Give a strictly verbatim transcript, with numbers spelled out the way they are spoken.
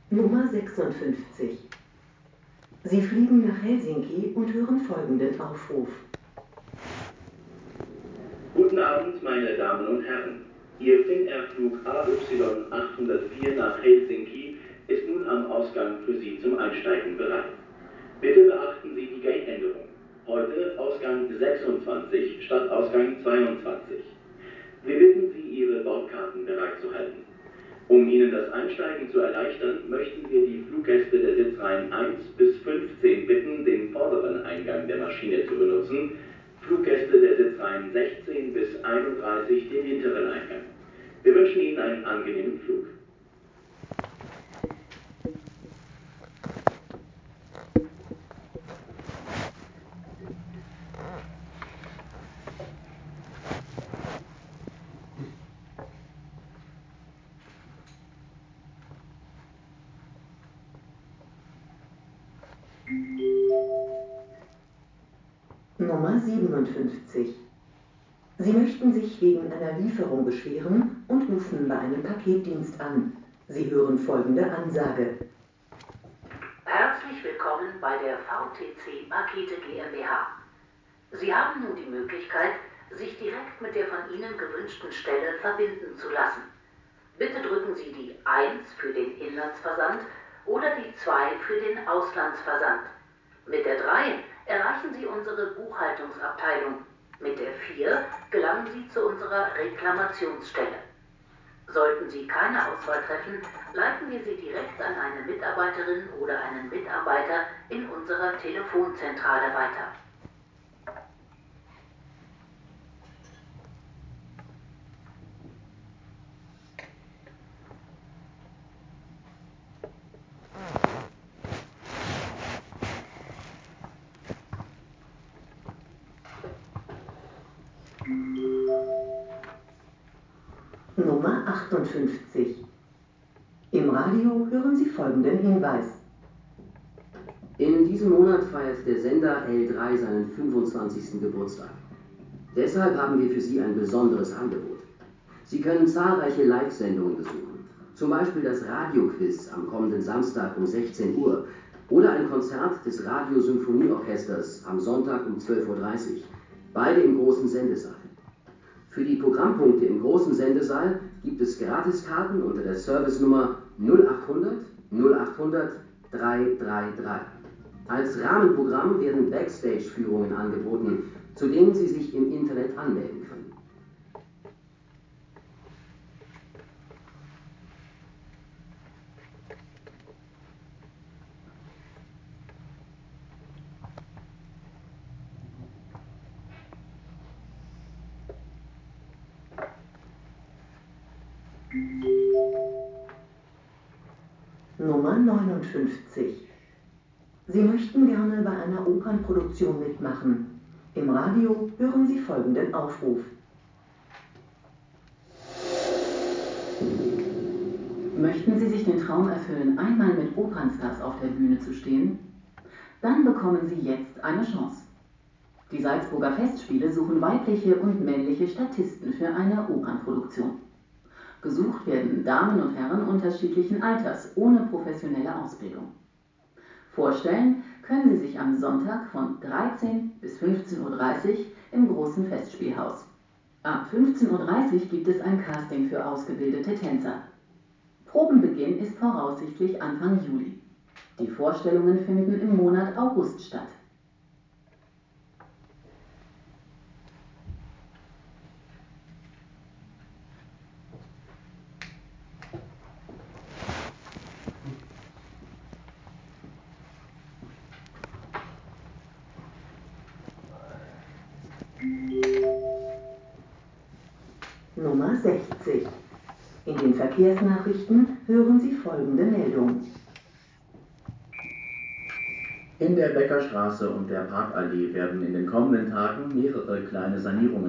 Nummer sechsundfünfzig. Sie fliegen nach Helsinki und hören folgenden Aufruf. Guten Abend, meine Damen und Herren. Ihr Finnair-Flug A Y achthundertvier nach Helsinki ist nun am Ausgang für Sie zum Einsteigen bereit. Bitte beachten Sie die Gate-Änderung. Heute Ausgang sechsundzwanzig statt Ausgang zweiundzwanzig. Wir bitten Sie, Ihre Bordkarten bereitzuhalten. Um Ihnen das Einsteigen zu erleichtern, möchten wir die Fluggäste der Sitzreihen eins bis fünfzehn bitten, den vorderen Eingang der Maschine zu benutzen, Fluggäste der Sitzreihen sechzehn bis einunddreißig den hinteren Eingang. Wir wünschen Ihnen einen angenehmen Flug. Nummer siebenundfünfzig. Sie möchten sich wegen einer Lieferung beschweren und rufen bei einem Paketdienst an. Sie hören folgende Ansage. Herzlich willkommen bei der V T C Pakete GmbH. Sie haben nun die Möglichkeit, sich direkt mit der von Ihnen gewünschten Stelle verbinden zu lassen. Bitte drücken Sie die eins für den Inlandsversand oder die zwei für den Auslandsversand. Mit der drei erreichen Sie unsere Buchhaltungsabteilung. Mit der vier gelangen Sie zu unserer Reklamationsstelle. Sollten Sie keine Auswahl treffen, leiten wir Sie direkt an eine Mitarbeiterin oder einen Mitarbeiter in unserer Telefonzentrale weiter. Nummer achtundfünfzig. Im Radio hören Sie folgenden Hinweis. In diesem Monat feiert der Sender L drei seinen fünfundzwanzigsten Geburtstag. Deshalb haben wir für Sie ein besonderes Angebot. Sie können zahlreiche Live-Sendungen besuchen, zum Beispiel das Radioquiz am kommenden Samstag um sechzehn Uhr oder ein Konzert des Radiosymphonieorchesters am Sonntag um zwölf Uhr dreißig, beide im großen Sendesaal. Für die Programmpunkte im großen Sendesaal gibt es Gratiskarten unter der Servicenummer null achthundert null achthundert dreihundertdreiunddreißig. Als Rahmenprogramm werden Backstage-Führungen angeboten, zu denen Sie sich im Internet anmelden können. Nummer neunundfünfzig. Sie möchten gerne bei einer Opernproduktion mitmachen. Im Radio hören Sie folgenden Aufruf. Möchten Sie sich den Traum erfüllen, einmal mit Opernstars auf der Bühne zu stehen? Dann bekommen Sie jetzt eine Chance. Die Salzburger Festspiele suchen weibliche und männliche Statisten für eine Opernproduktion. Gesucht werden Damen und Herren unterschiedlichen Alters, ohne professionelle Ausbildung. Vorstellen können Sie sich am Sonntag von dreizehn bis fünfzehn Uhr dreißig im großen Festspielhaus. Ab fünfzehn Uhr dreißig gibt es ein Casting für ausgebildete Tänzer. Probenbeginn ist voraussichtlich Anfang Juli. Die Vorstellungen finden im Monat August statt. Nummer sechzig. In den Verkehrsnachrichten hören Sie folgende Meldung. In der Beckerstraße und der Parkallee werden in den kommenden Tagen mehrere kleine Sanierungen